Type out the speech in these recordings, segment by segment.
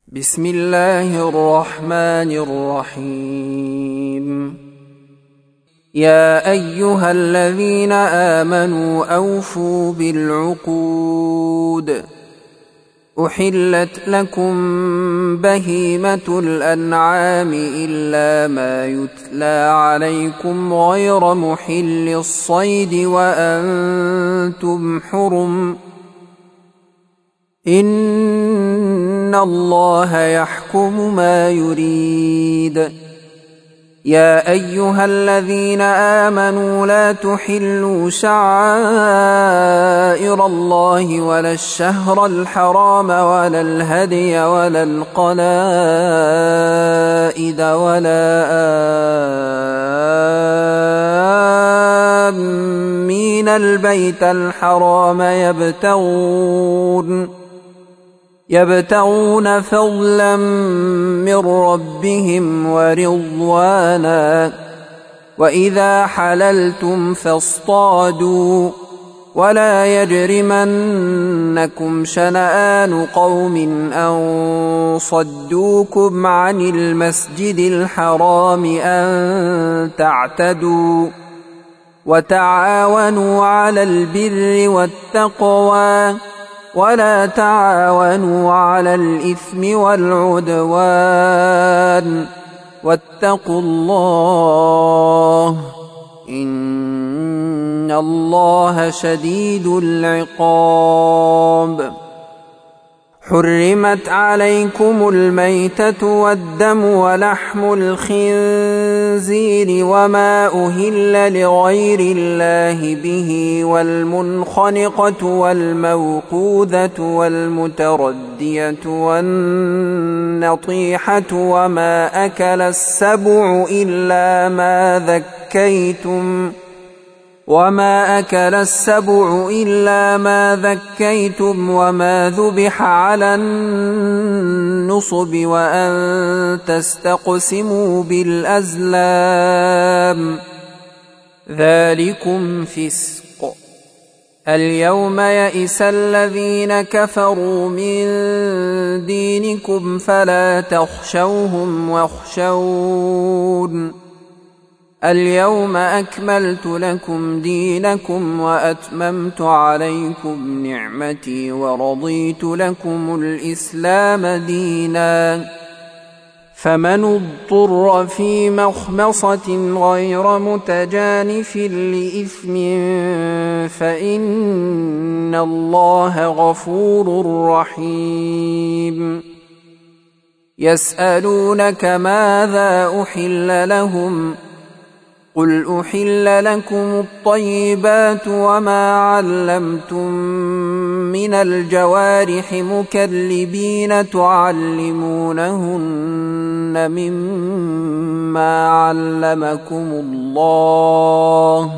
بسم الله الرحمن الرحيم. يا أيها الذين آمنوا أوفوا بالعقود. أحلت لكم بهيمة الأنعام إلا ما يتلى عليكم غير محل الصيد وأنتم حرم. إن الله يحكم ما يريد. يا أيها الذين آمنوا لا تحلوا شعائر الله ولا الشهر الحرام ولا الهدي ولا القلائد ولا آمين البيت الحرام يبتغون فضلا من ربهم ورضوانا. وإذا حللتم فاصطادوا ولا يجرمنكم شنآن قوم أن صدوكم عن المسجد الحرام أن تعتدوا. وتعاونوا على البر والتقوى ولا تعاونوا على الإثم والعدوان. واتقوا الله إن الله شديد العقاب. حرمت عليكم الميتة والدم ولحم الخنزير وما أهل لغير الله به والمنخنقة والموقوذة والمتردية والنطيحة وما أكل السبع إلا ما ذكيتم وما ذبح على النصب وأن تستقسموا بالأزلام ذلكم فسق. اليوم يئس الذين كفروا من دينكم فلا تخشوهم واخشون. اليوم أكملت لكم دينكم وأتممت عليكم نعمتي ورضيت لكم الإسلام دينا. فمن اضطر في مخمصة غير متجانف لإثم فإن الله غفور رحيم. يسألونك ماذا أحل لهم قل أحل لكم الطيبات وما علمتم من الجوارح مكلبين تعلمونهن مما علمكم الله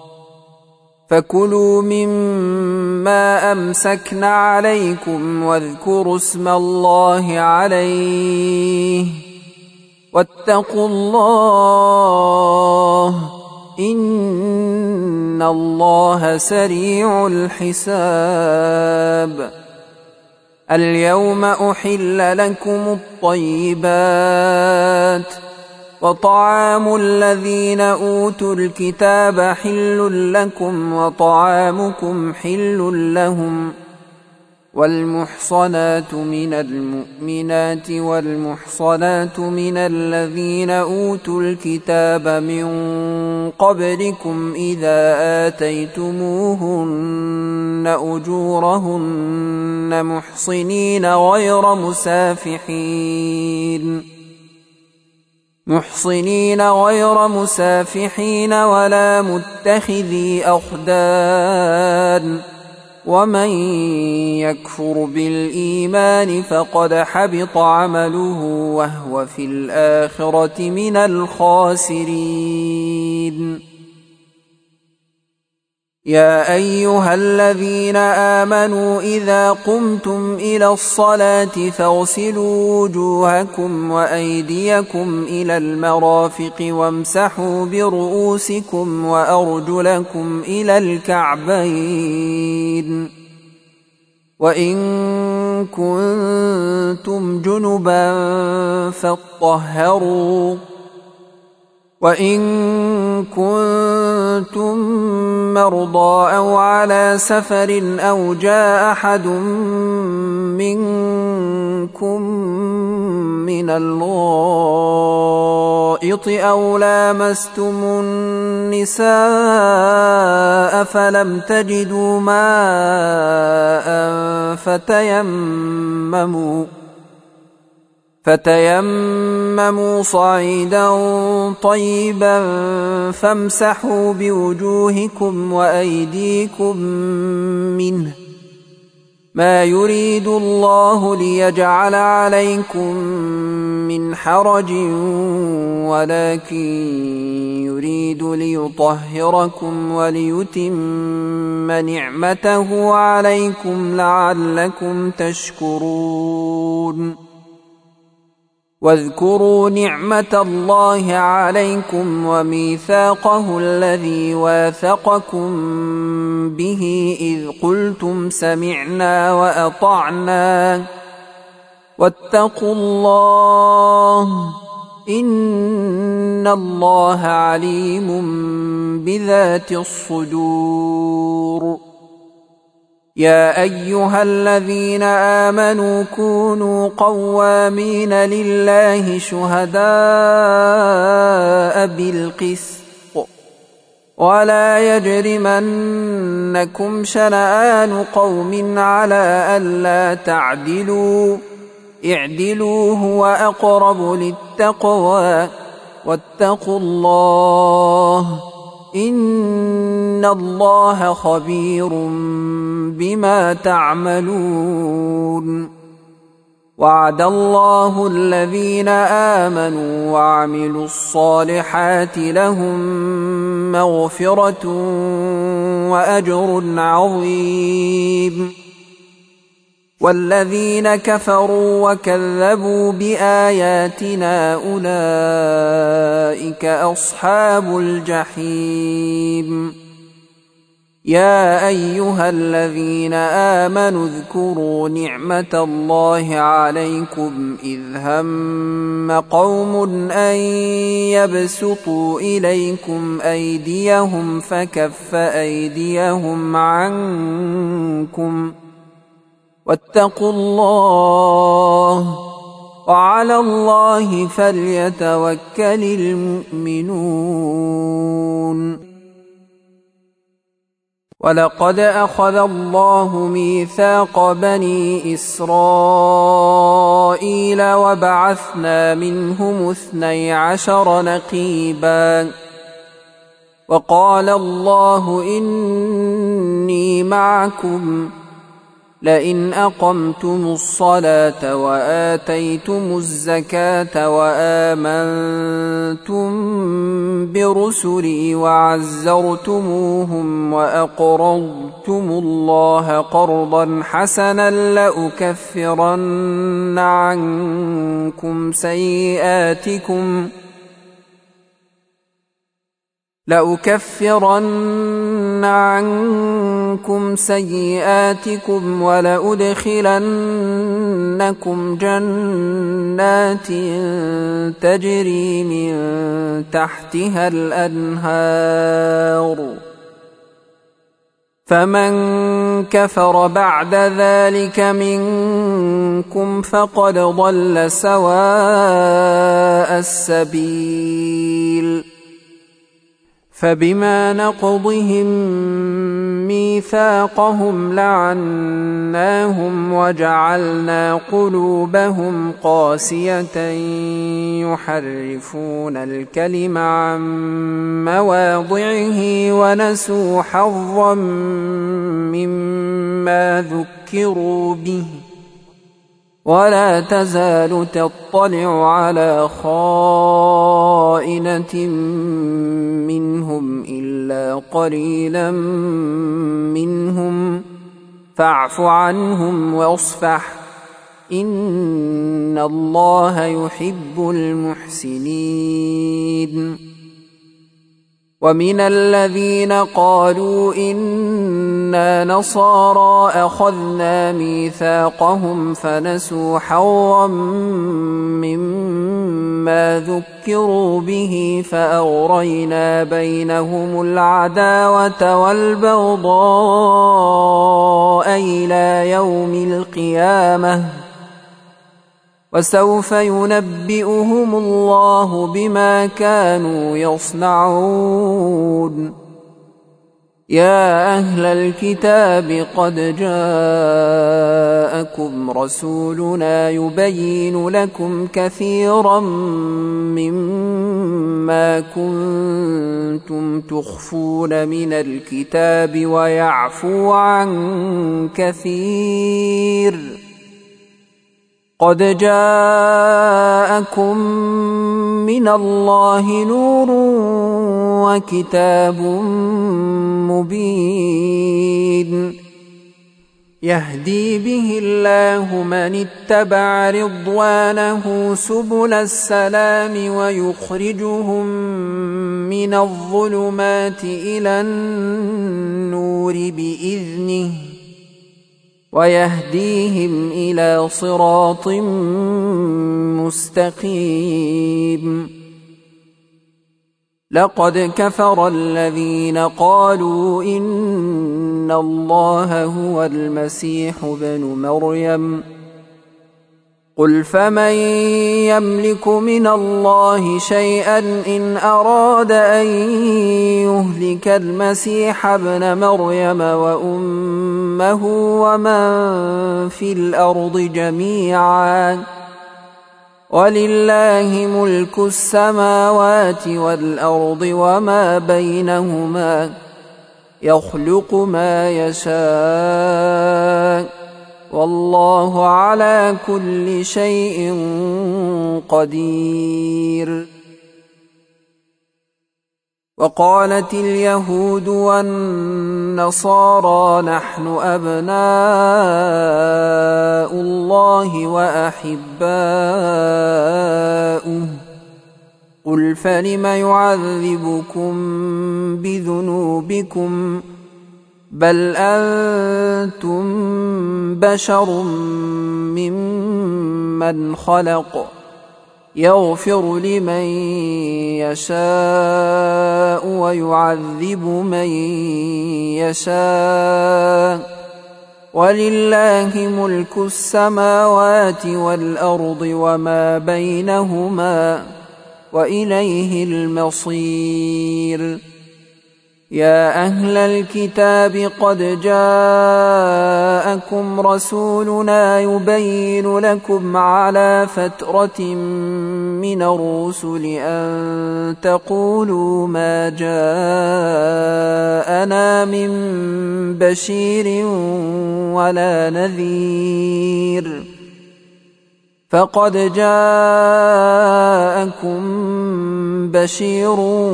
فكلوا مما أمسكن عليكم واذكروا اسم الله عليه واتقوا الله إن الله سريع الحساب. اليوم أحل لكم الطيبات وطعام الذين أوتوا الكتاب حل لكم وطعامكم حل لهم. والمحصنات من المؤمنات والمحصنات من الذين أوتوا الكتاب من قبلكم إذا آتيتموهن أجورهن محصنين غير مسافحين ولا متخذي أخدان. ومن يكفر بالإيمان فقد حبط عمله وهو في الآخرة من الخاسرين. يا أيها الذين آمنوا إذا قمتم إلى الصلاة فاغسلوا وجوهكم وأيديكم إلى المرافق وامسحوا برؤوسكم وأرجلكم إلى الكعبين وإن كنتم جنبا فاطهروا وإن كنتم مرضى أو على سفر أو جاء أحد منكم من الغائط أو لامستم النساء فلم تجدوا ماء فتيمموا صعيدا طيبا فامسحوا بوجوهكم وأيديكم منه ما يريد الله ليجعل عليكم من حرج ولكن يريد ليطهركم وليتم نعمته عليكم لعلكم تشكرون واذكروا نعمة الله عليكم وميثاقه الذي واثقكم به إذ قلتم سمعنا وأطعنا واتقوا الله إن الله عليم بذات الصدور يا أيها الذين آمنوا كونوا قوامين لله شهداء بالقسط ولا يجرمنكم شنآن قوم على ألا تعدلوا اعدلوا هو أقرب للتقوى واتقوا الله إن الله خبير بما تعملون وعد الله الذين آمنوا وعملوا الصالحات لهم مغفرة وأجر عظيم والذين كفروا وكذبوا بآياتنا أولئك أصحاب الجحيم يا أيها الذين آمنوا اذكروا نعمة الله عليكم إذ هم قوم أن يبسطوا إليكم أيديهم فكف أيديهم عنكم واتقوا الله وعلى الله فليتوكل المؤمنون ولقد أخذ الله ميثاق بني إسرائيل وبعثنا منهم 12 نقيبا وقال الله إني معكم لئن أقمتم الصلاة وآتيتم الزكاة وآمنتم برسلي وعزرتموهم وأقرضتم الله قرضا حسنا لأكفرن عنكم سيئاتكم ولأدخلنكم جنات تجري من تحتها الأنهار فمن كفر بعد ذلك منكم فقد ضل سواء السبيل فبما نقضهم ميثاقهم لعناهم وجعلنا قلوبهم قاسية يحرفون الكلم عن مواضعه ونسوا حظا مما ذكروا به ولا تزال تطلع على خائنة منهم إلا قليلا منهم فاعف عنهم واصفح إن الله يحب المحسنين ومن الذين قالوا إنا نصارى أخذنا ميثاقهم فنسوا حظا مما ذكروا به فأغرينا بينهم العداوة والبغضاء إلى يوم القيامة وسوف ينبئهم الله بما كانوا يصنعون. يا أهل الكتاب قد جاءكم رسولنا يبين لكم كثيرا مما كنتم تخفون من الكتاب ويعفو عن كثير. قد جاءكم من الله نور وكتاب مبين يهدي به الله من اتبع رضوانه سبل السلام ويخرجهم من الظلمات إلى النور بإذنه ويهديهم إلى صراط مستقيم. لقد كفر الذين قالوا إن الله هو المسيح ابن مريم قل فمن يملك من الله شيئا إن أراد أن يهلك المسيح ابن مريم وأمه ومن في الأرض جميعا ولله ملك السماوات والأرض وما بينهما يخلق ما يشاء والله على كل شيء قدير. وقالت اليهود والنصارى نحن أبناء الله وأحباؤه قل فلم يعذبكم بذنوبكم بل أنتم بشر ممن خلق يغفر لمن يشاء ويعذب من يشاء ولله ملك السماوات والأرض وما بينهما وإليه المصير. يا أهل الكتاب قد جاءكم رسولنا يبين لكم على فترة من الرسل أن تقولوا ما جاءنا من بشير ولا نذير فقد جاءكم بشير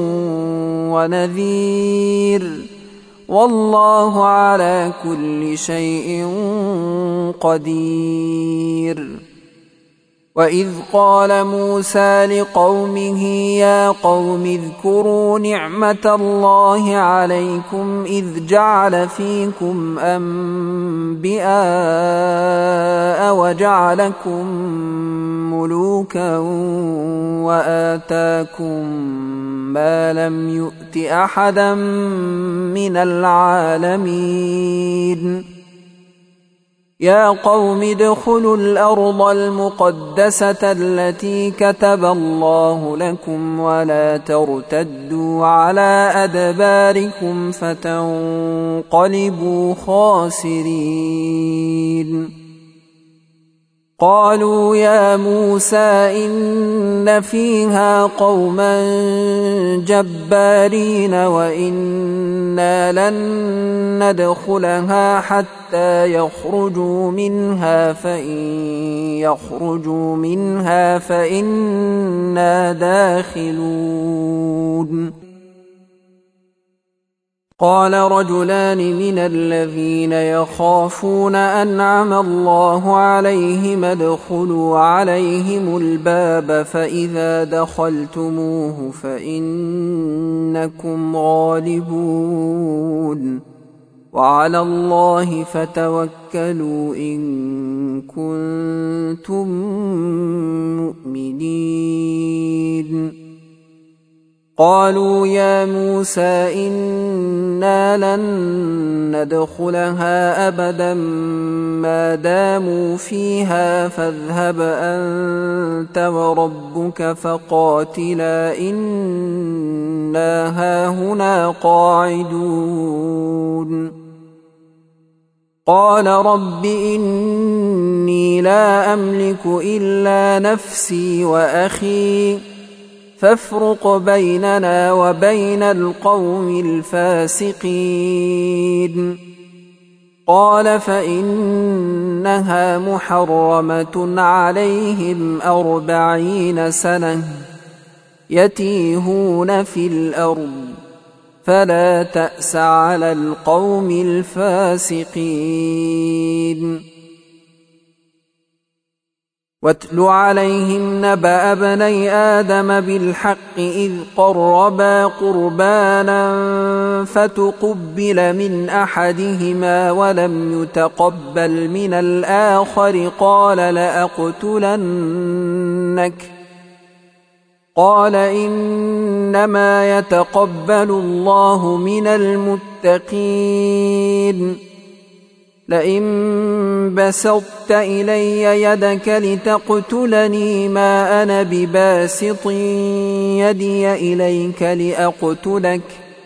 ونذير والله على كل شيء قدير. وإذ قال موسى لقومه يا قوم اذكروا نعمة الله عليكم إذ جعل فيكم أنبياء وجعلكم ملوكا وآتاكم ما لم يؤت أحدا من العالمين. يا قوم ادخلوا الأرض المقدسة التي كتب الله لكم ولا ترتدوا على أدباركم فتنقلبوا خاسرين. قالوا يا موسى إن فيها قوما جبارين وإنا لن ندخلها حتى يخرجوا منها فإن يخرجوا منها فإنا داخلون. قال رجلان من الذين يخافون أنعم الله عليهم ادخلوا عليهم الباب فإذا دخلتموه فإنكم غالبون وعلى الله فتوكلوا إن كنتم مؤمنين قالوا يا موسى إنا لن ندخلها أبدا ما داموا فيها فاذهب أنت وربك فقاتلا إنا هاهنا قاعدون قال رب إني لا أملك إلا نفسي وأخي فافرق بيننا وبين القوم الفاسقين قال فإنها محرمة عليهم 40 سنة يتيهون في الأرض فلا تأس على القوم الفاسقين واتل عليهم نبأ ابني آدم بالحق إذ قربا قربانا فتقبل من أحدهما ولم يتقبل من الآخر قال لأقتلنك قال إنما يتقبل الله من المتقين لئن بسطت إلي يدك لتقتلني ما أنا بباسط يدي إليك لأقتلك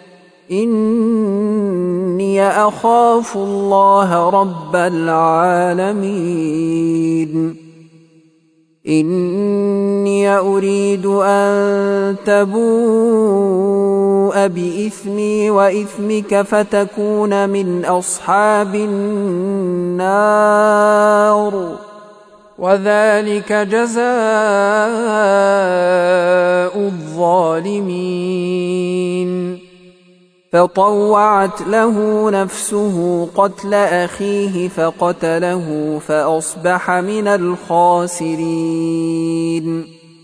إني أخاف الله رب العالمين إني أريد أن تبوء بإثمي وإثمك فتكون من أصحاب النار وذلك جزاء الظالمين فطوعت له نفسه قتل أخيه فقتله فأصبح من الخاسرين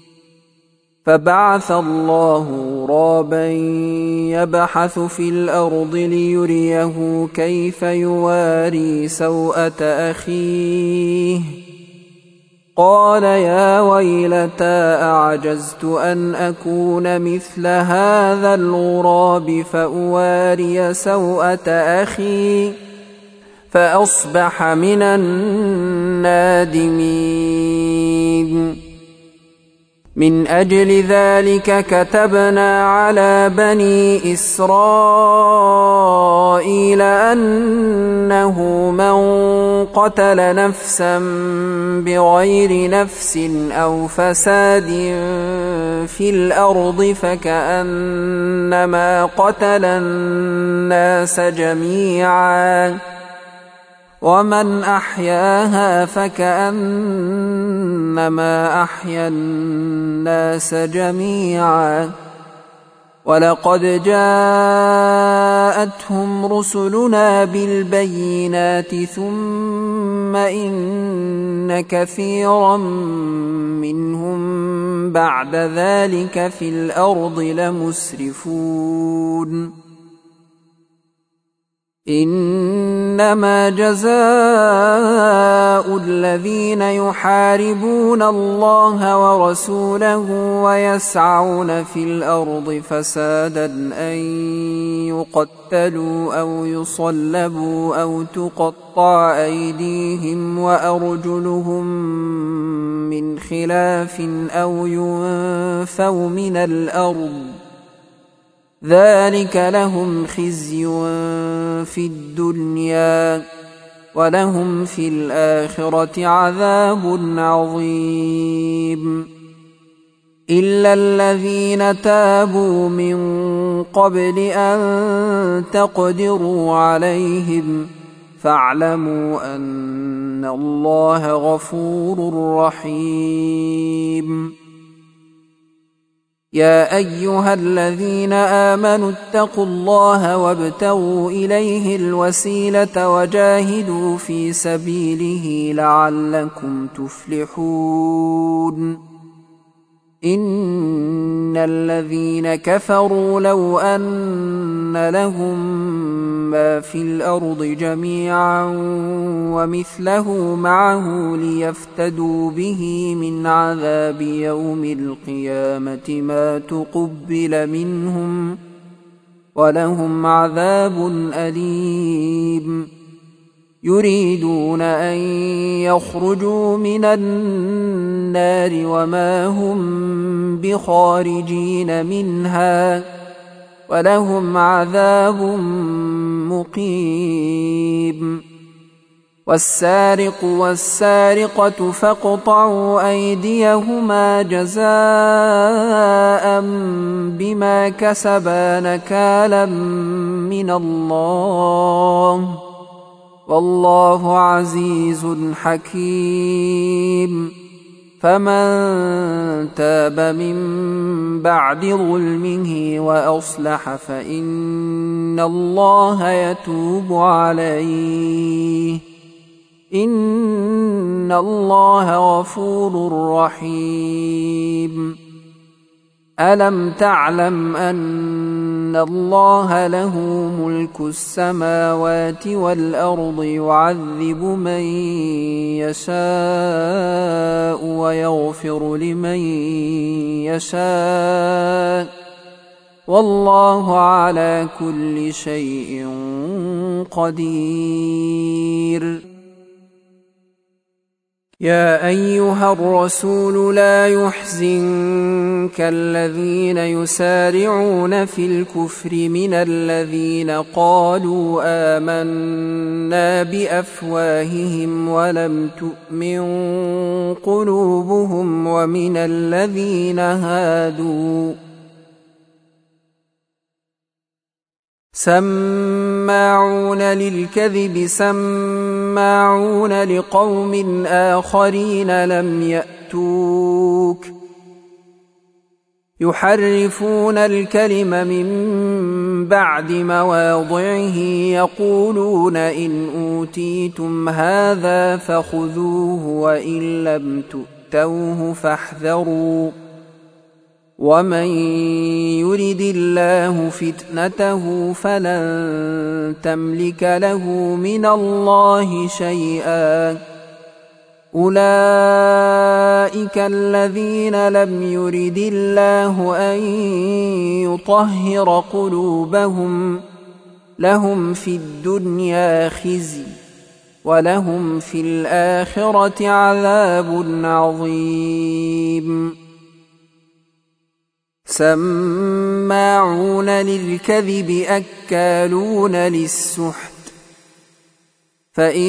فبعث الله غرابا يبحث في الأرض ليريه كيف يواري سوءة أخيه قال يا ويلتى أعجزت أن أكون مثل هذا الغراب فأواري سوءة أخي فأصبح من النادمين من أجل ذلك كتبنا على بني إسرائيل أنه من قتل نفسا بغير نفس أو فساد في الأرض فكأنما قتل الناس جميعا ومن أحياها فكأنما أحيا الناس جميعا ولقد جاءتهم رسلنا بالبينات ثم إن كثيرا منهم بعد ذلك في الأرض لمسرفون إنما جزاء الذين يحاربون الله ورسوله ويسعون في الأرض فسادا أن يقتلوا أو يصلبوا أو تقطع أيديهم وأرجلهم من خلاف أو ينفوا من الأرض ذلك لهم خزي في الدنيا ولهم في الآخرة عذاب عظيم إلا الذين تابوا من قبل أن تقدروا عليهم فاعلموا أن الله غفور رحيم يا أيها الذين آمنوا اتقوا الله وابتغوا إليه الوسيلة وجاهدوا في سبيله لعلكم تفلحون إن الذين كفروا لو أن لهم ما في الأرض جميعا ومثله معه ليفتدوا به من عذاب يوم القيامة ما تقبل منهم ولهم عذاب أليم يريدون أن يخرجوا من النار وما هم بخارجين منها ولهم عذاب مقيم والسارق والسارقة فاقطعوا أيديهما جزاء بما كسبا نكالا من الله والله عزيز حكيم فمن تاب من بعد ظلمه وأصلح فإن الله يتوب عليه إن الله غفور رحيم ألم تعلم أن الله له ملك السماوات والأرض يعذب من يشاء ويغفر لمن يشاء والله على كل شيء قدير يا أيها الرسول لا يحزنك الذين يسارعون في الكفر من الذين قالوا آمنا بأفواههم ولم تؤمن قلوبهم ومن الذين هادوا سماعون للكذب سماعون لقوم آخرين لم يأتوك يحرفون الكلم من بعد مواضعه يقولون إن أوتيتم هذا فخذوه وإن لم تؤتوه فاحذروا ومن يرد الله فتنته فلن تملك له من الله شيئا أولئك الذين لم يرد الله أن يطهر قلوبهم لهم في الدنيا خزي ولهم في الآخرة عذاب عظيم سماعون للكذب أكالون للسحت فإن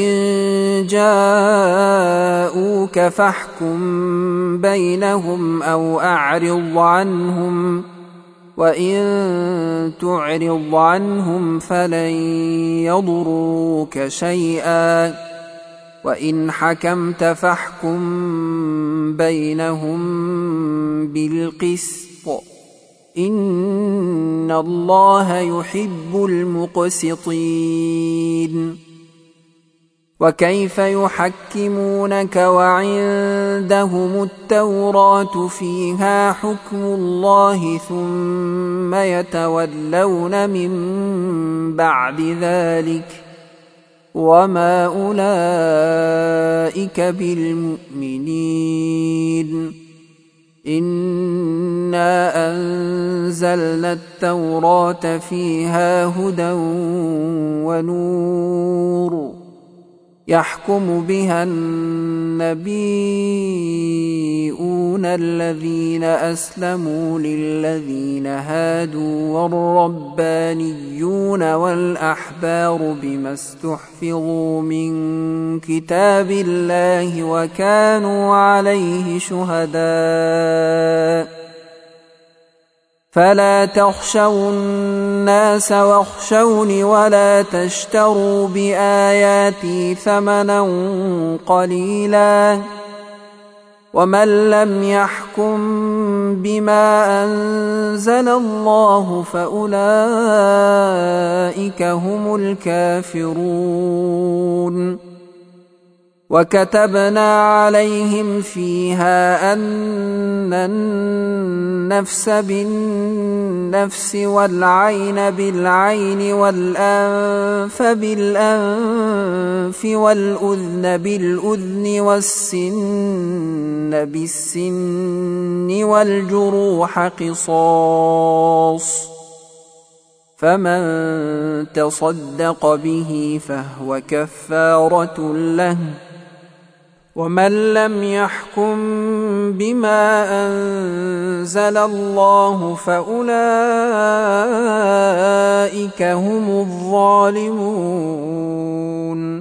جاءوك فاحكم بينهم أو أعرض عنهم وإن تعرض عنهم فلن يضروك شيئا وإن حكمت فاحكم بينهم بالقسط إن الله يحب المقسطين وكيف يحكمونك وعندهم التوراة فيها حكم الله ثم يتولون من بعد ذلك وما أولئك بالمؤمنين إنا أنزلنا التوراة فيها هدى ونور يحكم بها النبيون الذين أسلموا للذين هادوا والربانيون والأحبار بما استحفظوا من كتاب الله وكانوا عليه شهداء فلا تخشوا الناس واخشوني ولا تشتروا بآياتي ثمنا قليلا ومن لم يحكم يحكم بما أنزل الله فأولئك هم الكافرون. وكتبنا عليهم فيها أن النفس بالنفس والعين بالعين والأنف بالأنف والأذن بالأذن والسن بالسن والجروح قصاص، فمن تصدق به فهو كفارة له، ومن لم يحكم بما أنزل الله فأولئك هم الظالمون.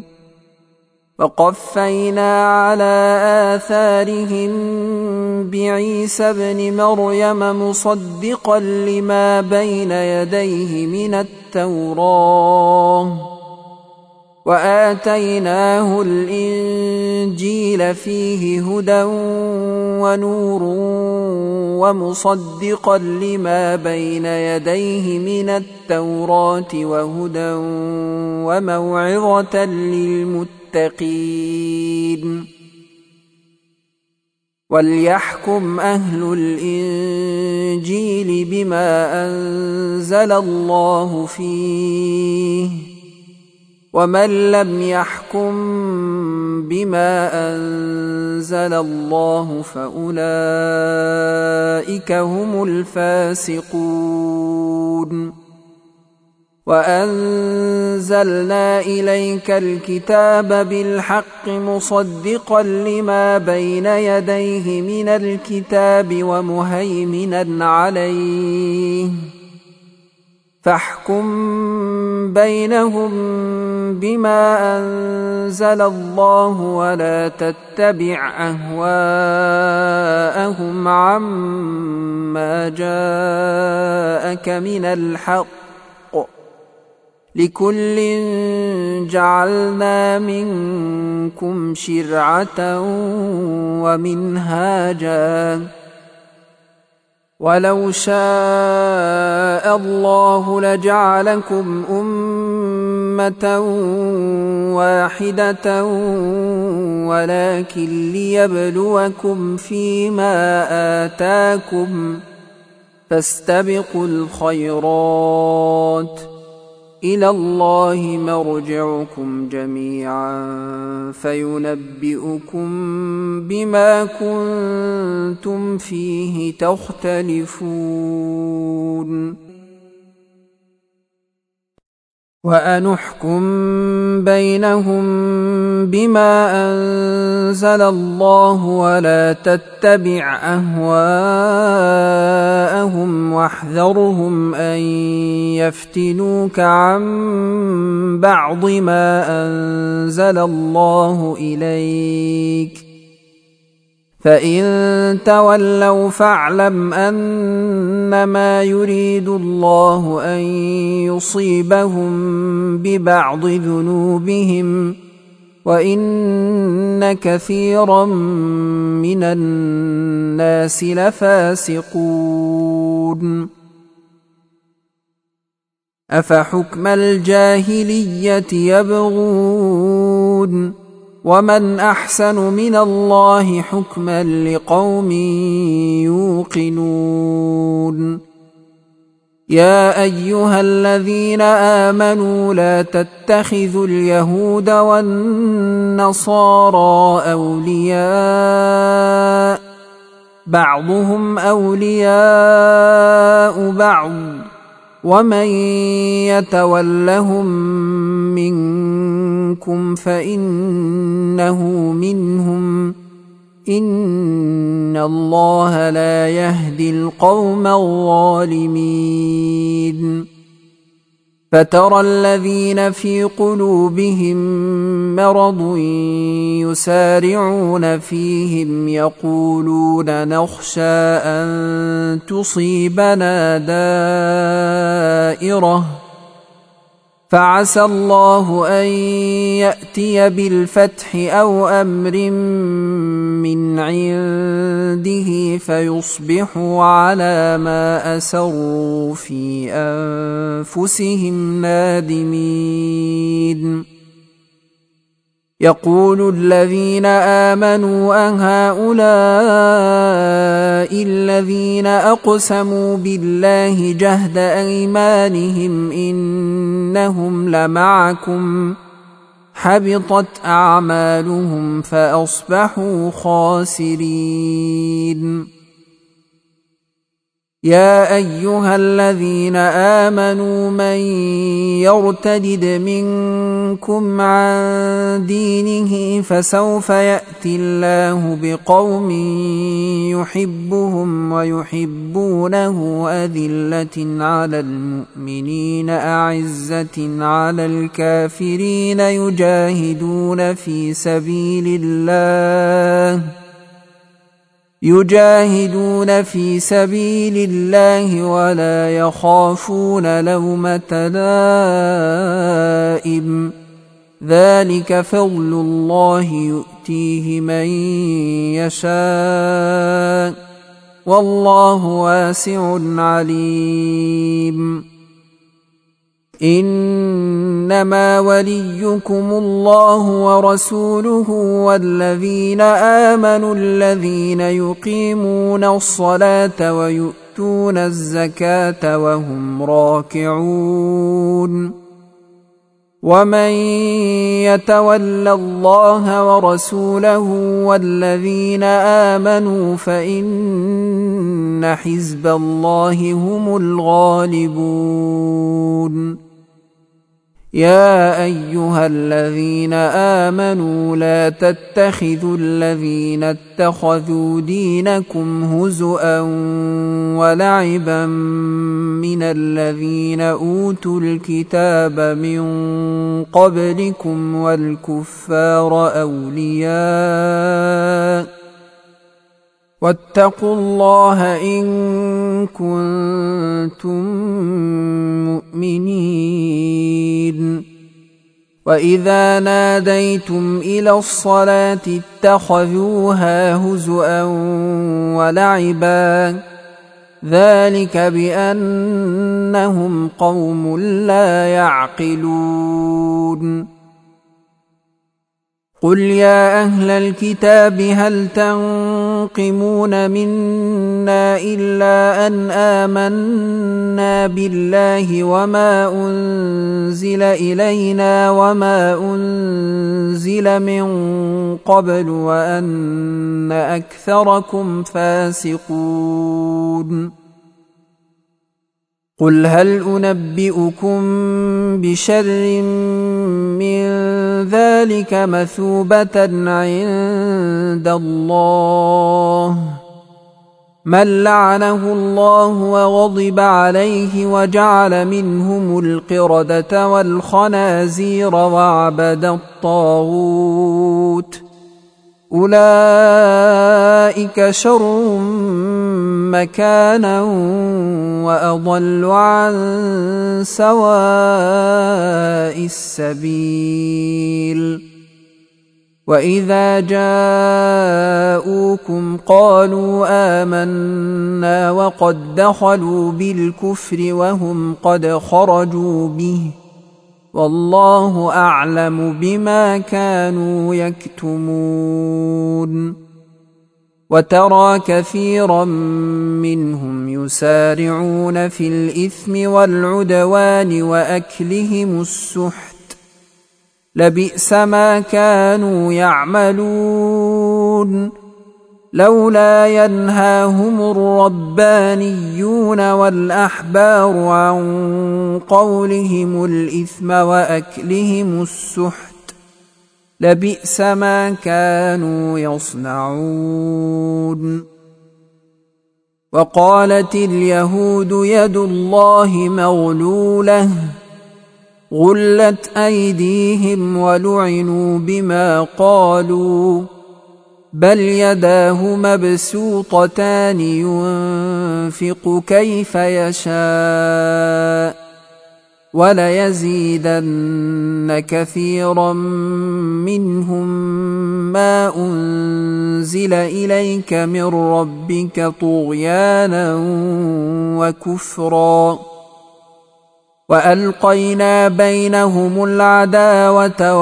وقفينا على آثارهم بعيسى ابن مريم مصدقا لما بين يديه من التوراة، وآتيناه الإنجيل فيه هدى ونور ومصدقا لما بين يديه من التوراة وهدى وموعظة للمتقين. وليحكم أهل الإنجيل بما أنزل الله فيه، ومن لم يحكم بما أنزل الله فأولئك هم الفاسقون. وأنزلنا إليك الكتاب بالحق مصدقا لما بين يديه من الكتاب ومهيمنا عليه، فاحكم بينهم بما أنزل الله ولا تتبع أهواءهم عما جاءك من الحق، لكل جعلنا منكم شرعة ومنهاجا، ولو شاء الله لجعلكم أمة واحدة ولكن ليبلوكم فيما آتاكم، فاستبقوا الخيرات، إلى الله مرجعكم جميعا فينبئكم بما كنتم فيه تختلفون. وأن احكم بينهم بما أنزل الله ولا تتبع أهواءهم واحذرهم أن يفتنوك عن بعض ما أنزل الله إليك، فإن تولوا فاعلم أنما يريد الله أن يصيبهم ببعض ذنوبهم، وإن كثيرا من الناس لفاسقون. أفحكم الجاهلية يبغون، ومن أحسن من الله حكما لقوم يوقنون. يا أيها الذين آمنوا لا تتخذوا اليهود والنصارى أولياء، بعضهم أولياء بعض، ومن يتولهم منكم فإنه منهم، إن الله لا يهدي القوم الظالمين. فترى الذين في قلوبهم مرض يسارعون فيهم يقولون نخشى أن تصيبنا فعسى الله أن يأتي بالفتح أو أمر من عنده فيصبحوا على ما أسروا في أنفسهم نادمين. يقول الذين آمنوا أهؤلاء الذين أقسموا بالله جهد أيمانهم إنهم لمعكم حبطت أعمالهم فأصبحوا خاسرين. يا أيها الذين آمنوا من يرتد منكم عن دينه فسوف يأتي الله بقوم يحبهم ويحبونه أذلة على المؤمنين أعزة على الكافرين يجاهدون في سبيل الله ولا يخافون لومة لائم ذلك فضل الله يؤتيه من يشاء والله واسع عليم. إنما وليكم الله ورسوله والذين آمنوا الذين يقيمون الصلاة ويؤتون الزكاة وهم راكعون. ومن يتول الله ورسوله والذين آمنوا فإن حزب الله هم الغالبون. يا أيها الذين آمنوا لا تتخذوا الذين اتخذوا دينكم هزؤا ولعبا من الذين أوتوا الكتاب من قبلكم والكفار أولياء واتقوا الله إن كنتم مؤمنين. وإذا ناديتم إلى الصلاة اتخذوها هزؤا ولعبا ذلك بأنهم قوم لا يعقلون. قل يا أهل الكتاب هل تنقمون منا إلا أن آمنا بالله وما أنزل إلينا وما أنزل من قبل وأن أكثركم فاسقون. قل هل أنبئكم بشر من ذلك مثوبة عند الله من لعنه الله وغضب عليه وجعل منهم القردة والخنازير وعبد الطاغوت أولئك شر مكانا وأضل عن سواء السبيل. وإذا جاءوكم قالوا آمنا وقد دخلوا بالكفر وهم قد خرجوا به والله أعلم بما كانوا يكتمون. وترى كثيرا منهم يسارعون في الإثم والعدوان وأكلهم السحت لبئس ما كانوا يعملون. لولا ينهاهم الربانيون والأحبار عن قولهم الإثم وأكلهم السحت لبئس ما كانوا يصنعون. وقالت اليهود يد الله مغلولة غلت أيديهم ولعنوا بما قالوا بل يداه مبسوطتان ينفق كيف يشاء وليزيدن كثيرا منهم ما أنزل إليك من ربك طغيانا وكفرا وألقينا بينهم العداوة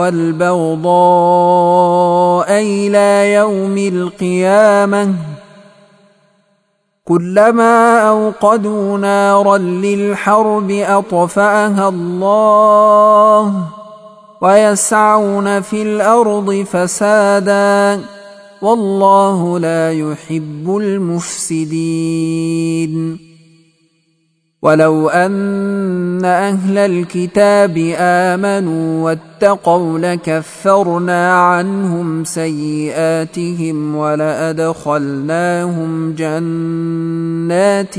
والبغضاء إلى يوم القيامة كلما أوقدوا نارا للحرب أطفأها الله ويسعون في الأرض فسادا والله لا يحب المفسدين ولو أن أهل الكتاب آمنوا واتقوا لكفرنا عنهم سيئاتهم ولأدخلناهم جنات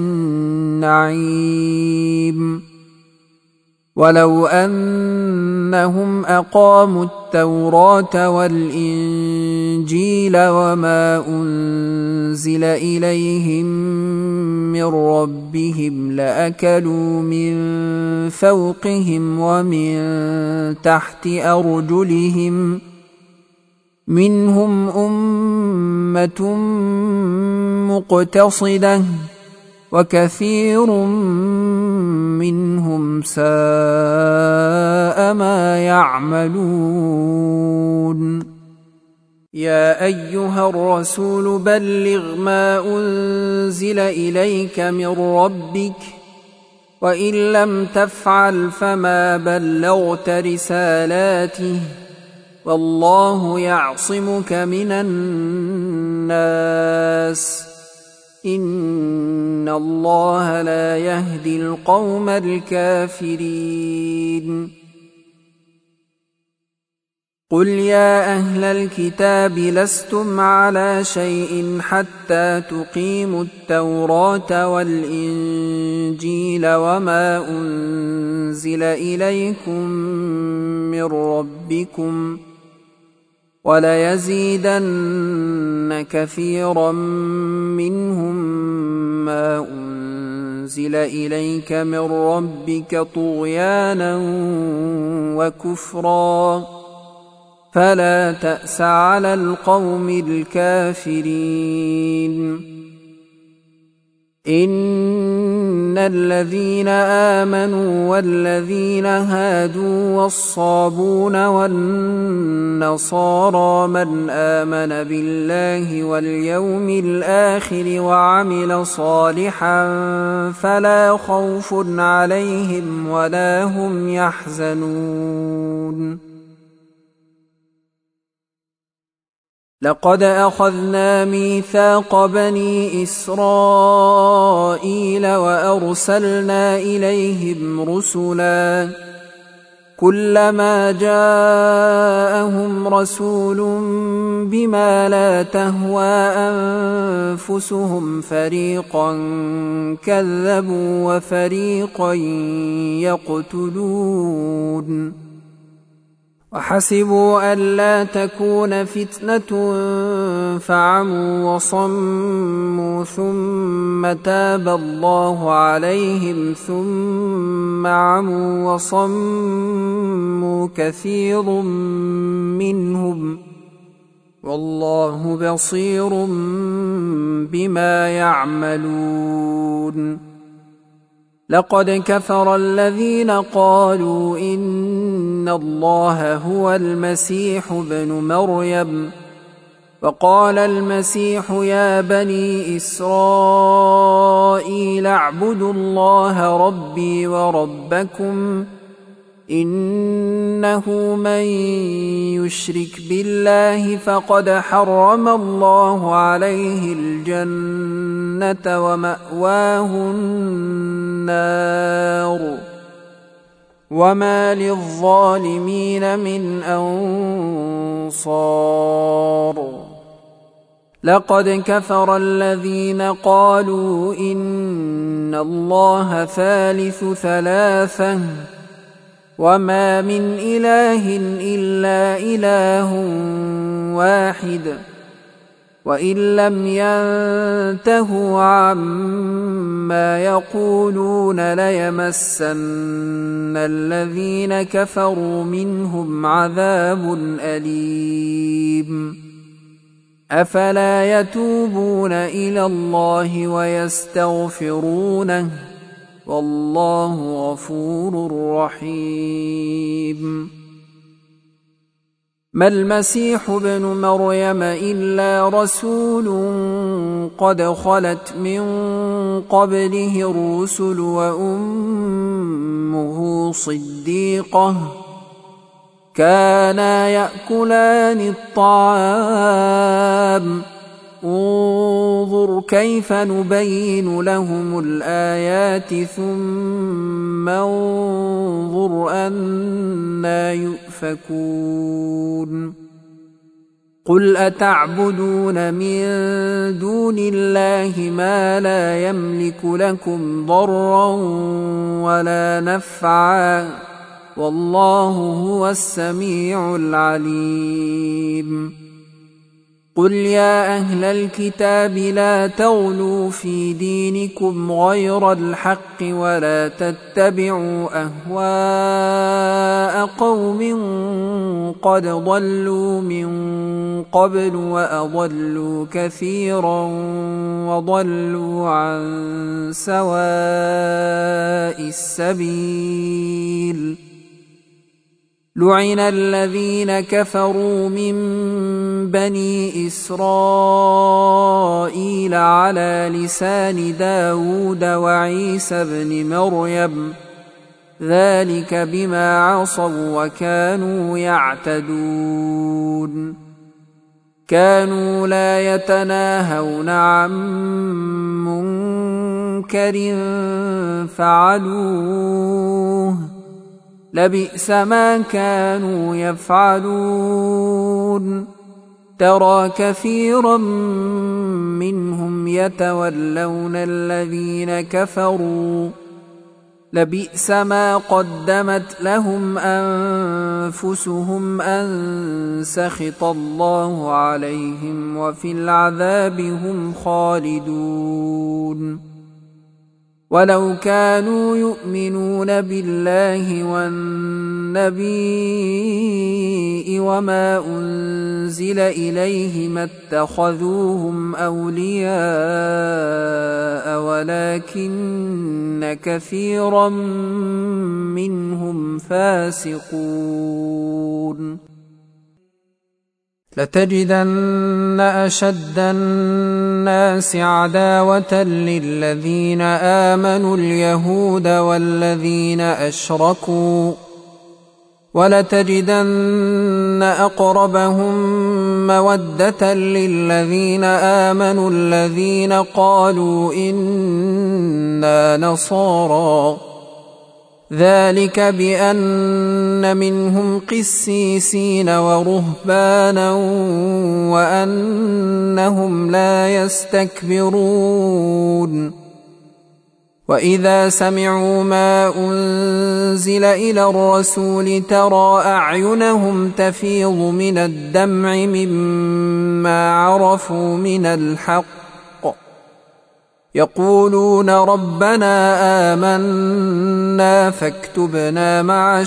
النعيم ولو أنهم أقاموا التوراة والإنجيل وما أنزل إليهم من ربهم لأكلوا من فوقهم ومن تحت أرجلهم منهم أمة مقتصدة وكثير منهم ساء ما يعملون يا أيها الرسول بلغ ما أنزل إليك من ربك وإن لم تفعل فما بلغت رسالاته والله يعصمك من الناس إن الله لا يهدي القوم الكافرين قل يا أهل الكتاب لستم على شيء حتى تقيموا التوراة والإنجيل وما أنزل إليكم من ربكم وليزيدن كثيرا منهم ما أنزل إليك من ربك طغيانا وكفرا فلا تأس على القوم الكافرين إن الذين آمنوا والذين هادوا والصابون والنصارى من آمن بالله واليوم الآخر وعمل صالحا فلا خوف عليهم ولا هم يحزنون لقد أخذنا ميثاق بني إسرائيل وأرسلنا إليهم رسلا كلما جاءهم رسول بما لا تهوى أنفسهم فريقا كذبوا وفريقا يقتلون وحسبوا ألا تكون فتنة فعموا وصموا ثم تاب الله عليهم ثم عموا وصموا كثير منهم والله بصير بما يعملون لقد كفر الذين قالوا إن الله هو المسيح ابن مريم وقال المسيح يا بني إسرائيل اعبدوا الله ربي وربكم إنه من يشرك بالله فقد حرم الله عليه الجنة ومأواه النار وما للظالمين من أنصار لقد كفر الذين قالوا إن الله ثالث ثلاثة وما من إله إلا إله واحد وإن لم ينتهوا عما يقولون ليمسن الذين كفروا منهم عذاب أليم أفلا يتوبون إلى الله ويستغفرونه والله غفور رحيم ما المسيح ابن مريم إلا رسول قد خلت من قبله الرسل وأمه صديقة كانا يأكلان الطعام انظر كيف نبين لهم الآيات ثم انظر أنى يؤفكون قل أتعبدون من دون الله ما لا يملك لكم ضرا ولا نفعا والله هو السميع العليم قل يا أهل الكتاب لا تغلوا في دينكم غير الحق ولا تتبعوا أهواء قوم قد ضلوا من قبل وأضلوا كثيرا وضلوا عن سواء السبيل لعن الذين كفروا من بني إسرائيل على لسان داود وعيسى بن مريم ذلك بما عصوا وكانوا يعتدون كانوا لا يتناهون عن منكر فعلوه لبئس ما كانوا يفعلون ترى كثيرا منهم يتولون الذين كفروا لبئس ما قدمت لهم أنفسهم أن سخط الله عليهم وفي العذاب هم خالدون ولو كانوا يؤمنون بالله والنبي وما أنزل إليه ما اتخذوهم أولياء ولكن كثيرا منهم فاسقون لتجدن أشد الناس عداوة للذين آمنوا اليهود والذين أشركوا ولتجدن أقربهم مودة للذين آمنوا الذين قالوا إنا نصارى ذلك بأن منهم قسيسين ورهبانا وأنهم لا يستكبرون وإذا سمعوا ما أنزل إلى الرسول ترى أعينهم تفيض من الدمع مما عرفوا من الحق يقولون ربنا آمنا فاكتبنا مع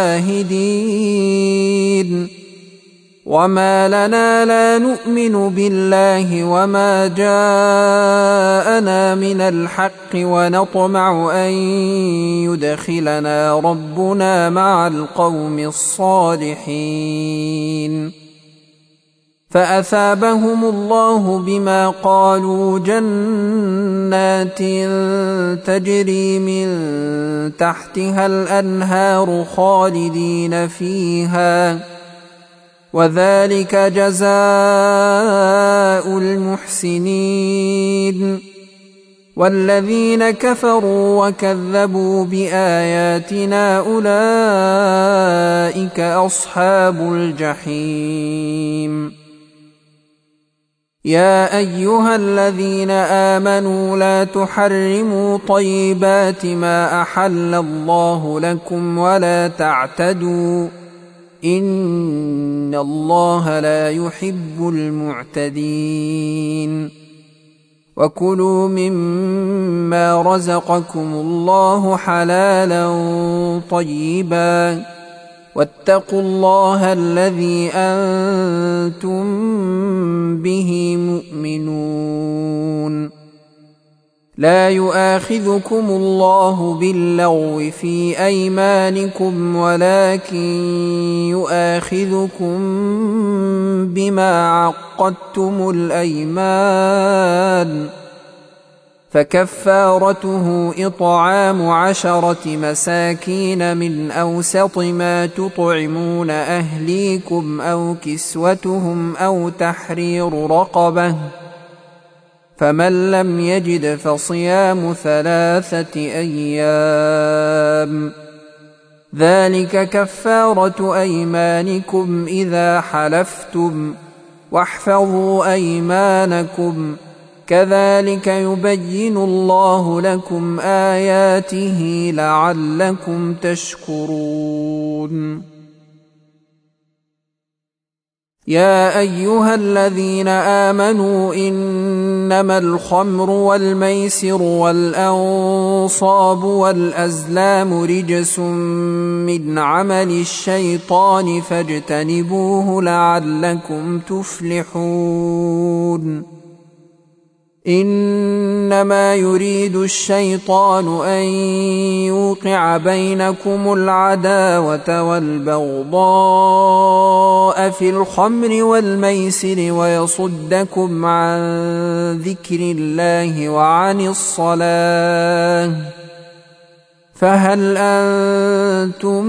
الشاهدين وما لنا لا نؤمن بالله وما جاءنا من الحق ونطمع أن يدخلنا ربنا مع القوم الصالحين فأثابهم الله بما قالوا جنات تجري من تحتها الأنهار خالدين فيها وذلك جزاء المحسنين والذين كفروا وكذبوا بآياتنا أولئك أصحاب الجحيم يا أيها الذين آمنوا لا تحرموا طيبات ما أحل الله لكم ولا تعتدوا إن الله لا يحب المعتدين وكلوا مما رزقكم الله حلالا طيبا واتقوا الله الذي أنتم به مؤمنون لا يؤاخذكم الله باللغو في أيمانكم ولكن يؤاخذكم بما عقدتم الأيمان فكفارته إطعام 10 مساكين من أوسط ما تطعمون أهليكم أو كسوتهم أو تحرير رقبة فمن لم يجد فصيام 3 أيام ذلك كفارة أيمانكم إذا حلفتم واحفظوا أيمانكم كذلك يبين الله لكم آياته لعلكم تشكرون يا أيها الذين آمنوا إنما الخمر والميسر والأنصاب والأزلام رجس من عمل الشيطان فاجتنبوه لعلكم تفلحون إنما يريد الشيطان أن يوقع بينكم العداوة والبغضاء في الخمر والميسر ويصدكم عن ذكر الله وعن الصلاة فهل أنتم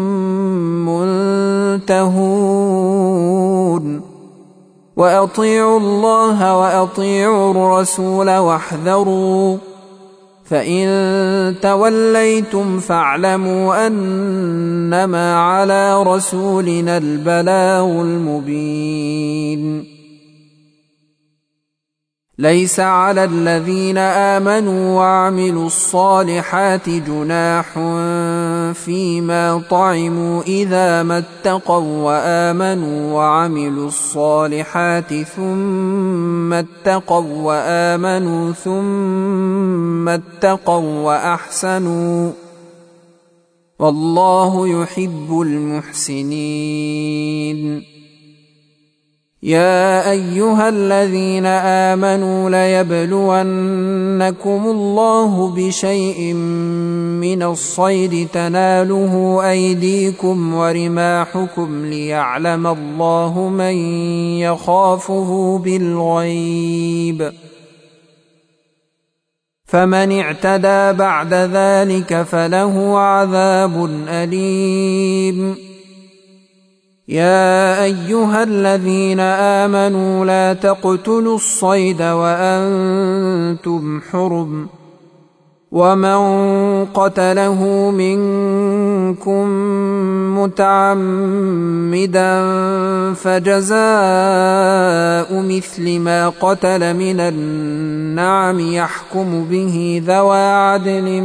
منتهون وأطيعوا الله وأطيعوا الرسول واحذروا فإن توليتم فاعلموا أنما على رسولنا البلاغ المبين ليس على الذين آمنوا وعملوا الصالحات جناح فيما طعموا إذا ما اتقوا وآمنوا وعملوا الصالحات ثم اتقوا وآمنوا ثم اتقوا وأحسنوا والله يحب المحسنين يا أيها الذين آمنوا ليبلونكم الله بشيء من الصيد تناله أيديكم ورماحكم ليعلم الله من يخافه بالغيب فمن اعتدى بعد ذلك فله عذاب أليم يا أيها الذين آمنوا لا تقتلوا الصيد وأنتم حرم ومن قتله منكم متعمدا فجزاء مثل ما قتل من النعم يحكم به ذوى عدل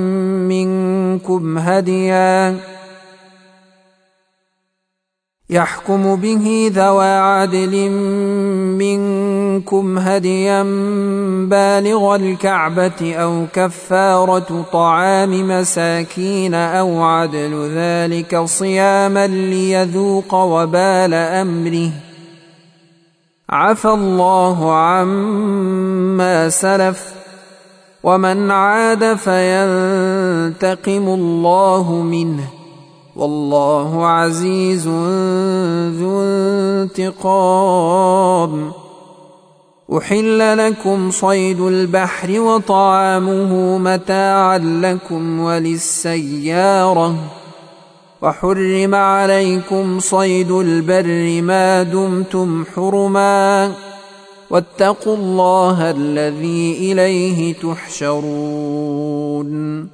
منكم هديا بالغ الكعبة أو كفارة طعام مساكين أو عدل ذلك صياما ليذوق وبال أمره عفى الله عما سلف ومن عاد فينتقم الله منه والله عزيز ذو انتقام أحل لكم صيد البحر وطعامه متاعا لكم وللسيارة وحرم عليكم صيد البر ما دمتم حرما واتقوا الله الذي إليه تحشرون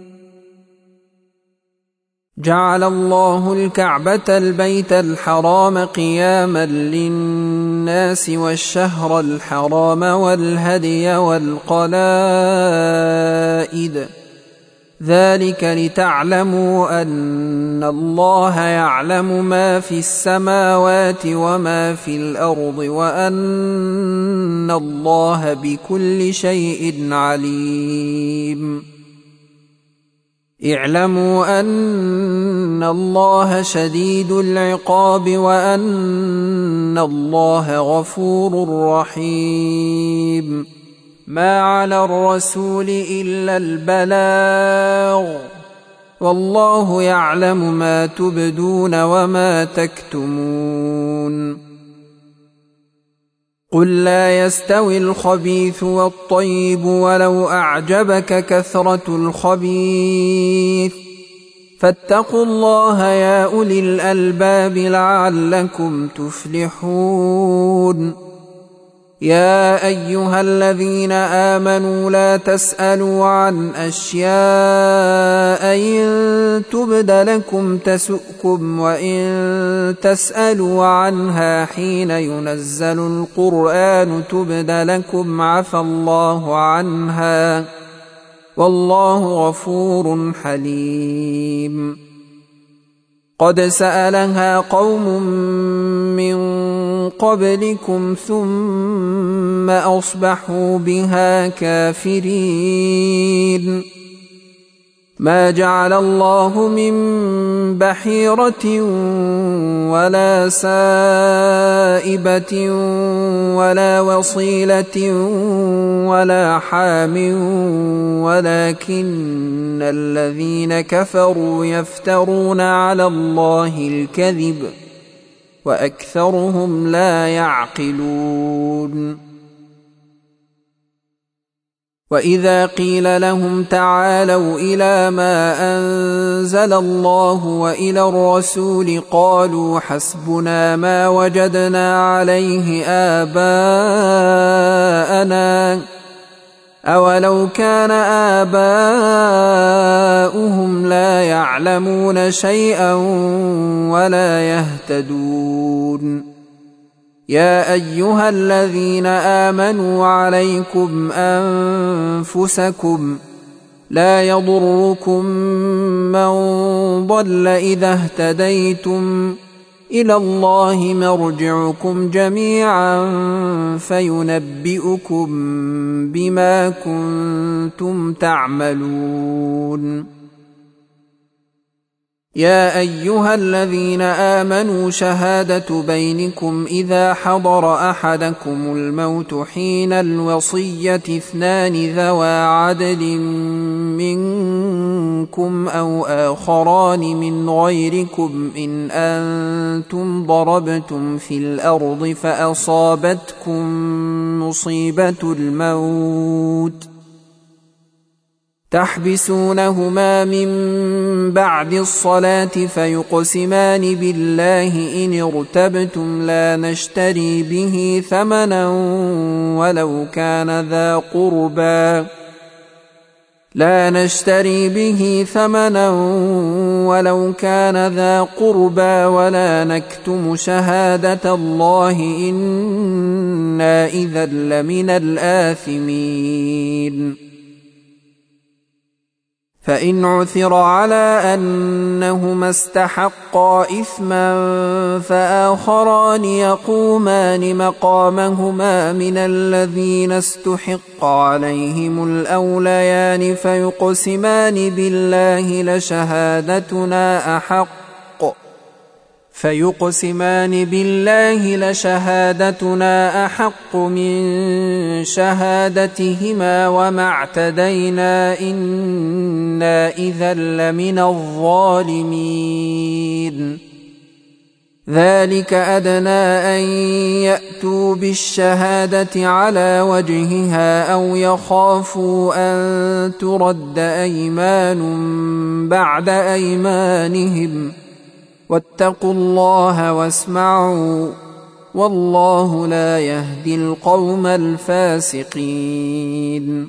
جعل الله الكعبة البيت الحرام قياما للناس والشهر الحرام والهدي والقلائد ذلك لتعلموا أن الله يعلم ما في السماوات وما في الأرض وأن الله بكل شيء عليم. اعلموا أن الله شديد العقاب وأن الله غفور رحيم. ما على الرسول إلا البلاغ، والله يعلم ما تبدون وما تكتمون. قل لا يستوي الخبيث والطيب ولو أعجبك كثرة الخبيث، فاتقوا الله يا أولي الألباب لعلكم تفلحون. يا أيها الذين آمنوا لا تسألوا عن أشياء إن تبد لكم تسؤكم وإن تسألوا عنها حين ينزل القرآن تبد لكم عفى الله عنها والله غفور حليم. قد سألها قوم من قبلكم ثم أصبحوا بها كافرين. ما جعل الله من بحيرة ولا سائبة ولا وصيلة ولا حام ولكن الذين كفروا يفترون على الله الكذب وأكثرهم لا يعقلون. وإذا قيل لهم تعالوا إلى ما أنزل الله وإلى الرسول قالوا حسبنا ما وجدنا عليه آباءنا أولو كان آباؤهم لا يعلمون شيئا ولا يهتدون. يا أيها الذين آمنوا عليكم أنفسكم لا يضركم من ضل إذا اهتديتم إلى الله مرجعكم جميعا فينبئكم بما كنتم تعملون. يا أيها الذين آمنوا شهادة بينكم إذا حضر أحدكم الموت حين الوصية اثنان ذوى عدل منكم أو آخران من غيركم إن أنتم ضربتم في الأرض فأصابتكم مصيبة الموت تحبسونهما من بعد الصلاة فيقسمان بالله إن ارتبتم لا نشتري به ثمنا ولو كان ذا قربى ولا نكتم شهادة الله إنا إذا لمن الآثمين. فإن عثر على أنهما استحقا إثما فآخران يقومان مقامهما من الذين استحق عليهم الأوليان فيقسمان بالله لشهادتنا أحق من شهادتهما وما اعتدينا إنا إذا لمن الظالمين. ذلك أدنى أن يأتوا بالشهادة على وجهها أو يخافوا أن ترد أيمان بعد أيمانهم واتقوا الله واسمعوا والله لا يهدي القوم الفاسقين.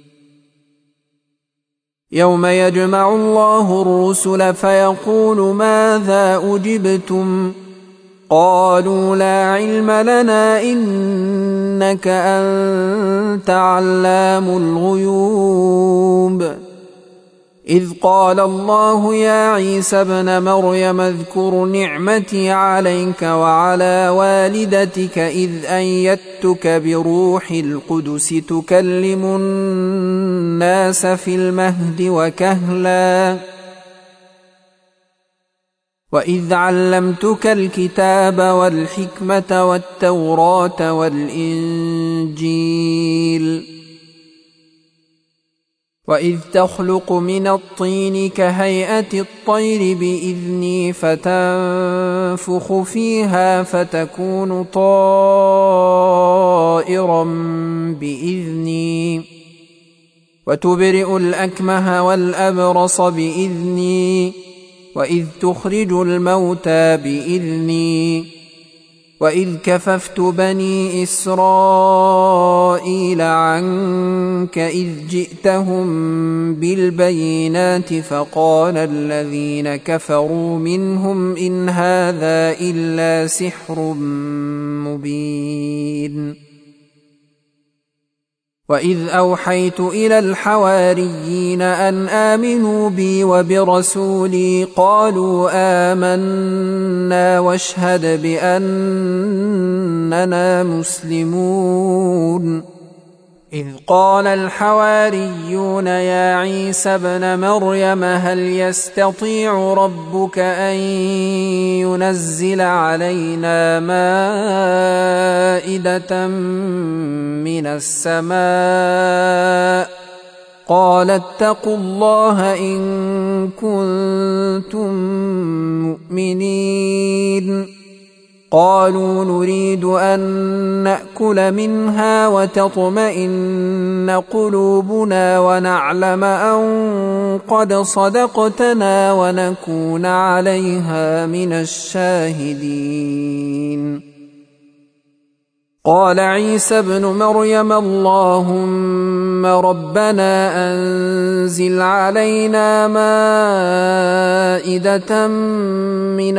يوم يجمع الله الرسل فيقول ماذا أجبتم قالوا لا علم لنا إنك أنت علام الغيوب. إذ قال الله يا عيسى ابن مريم اذكر نعمتي عليك وعلى والدتك إذ أيدتك بروح القدس تكلم الناس في المهد وكهلا وإذ علمتك الكتاب والحكمة والتوراة والإنجيل وإذ تخلق من الطين كهيئة الطير بإذني فتنفخ فيها فتكون طائرا بإذني وتبرئ الأكمه والأبرص بإذني وإذ تخرج الموتى بإذني وإذ كففت بني إسرائيل عنك إذ جئتهم بالبينات فقال الذين كفروا منهم إن هذا إلا سحر مبين وإذ أوحيت إلى الحواريين أن آمنوا بي وبرسولي قالوا آمنا واشهد بأننا مسلمون إذ قال الحواريون يا عيسى ابن مريم هل يستطيع ربك أن ينزل علينا مائدة من السماء قال اتقوا الله إن كنتم مؤمنين قالوا نريد أن نأكل منها وتطمئن قلوبنا ونعلم أن قد صدقتنا ونكون عليها من الشاهدين قال عيسى ابن مريم اللهم ربنا أنزل علينا مائدة من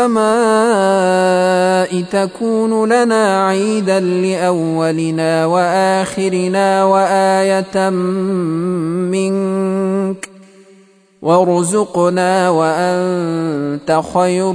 السماء تكون لنا عيدا لأولنا وآخرنا وآية منك وارزقنا وأنت خير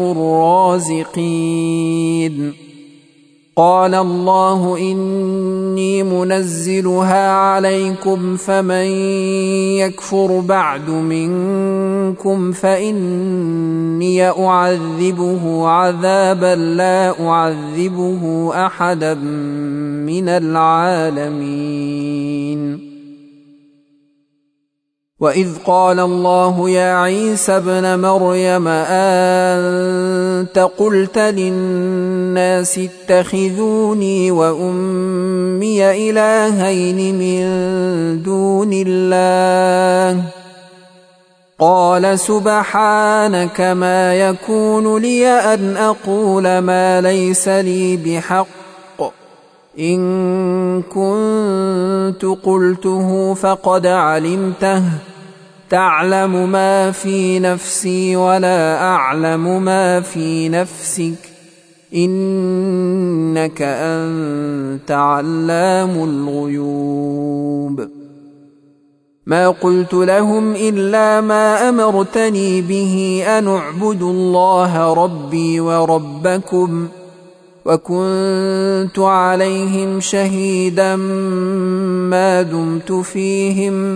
الرازقين قال الله إني منزلها عليكم فمن يكفر بعد منكم فإني أعذبه عذابا لا أعذبه أحدا من العالمين وإذ قال الله يا عيسى ابن مريم أنت قلت للناس اتخذوني وأمي إلهين من دون الله قال سبحانك ما يكون لي أن أقول ما ليس لي بحق إن كنت قلته فقد علمته تعلم ما في نفسي ولا أعلم ما في نفسك إنك أنت علام الغيوب ما قلت لهم إلا ما أمرتني به أن اعبدوا الله ربي وربكم وكنت عليهم شهيدا ما دمت فيهم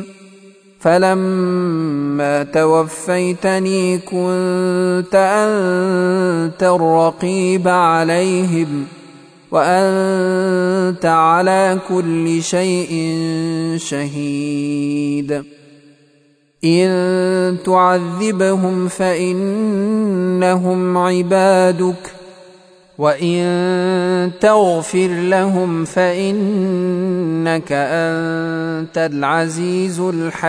فلما توفيتني كنت أنت الرقيب عليهم وأنت على كل شيء شهيد إن تعذبهم فإنهم عبادك وإن تغفر لهم فإنك أنت العزيز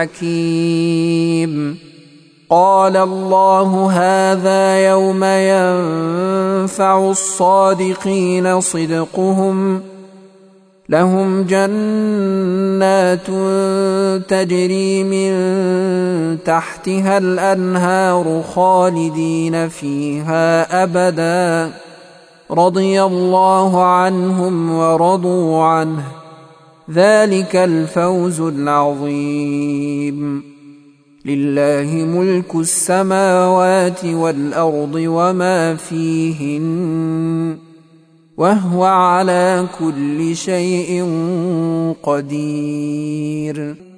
الحكيم قال الله هذا يوم ينفع الصادقين صدقهم لهم جنات تجري من تحتها الأنهار خالدين فيها أبدا رضي الله عنهم ورضوا عنه ذلك الفوز العظيم لله ملك السماوات والأرض وما فيهن وهو على كل شيء قدير.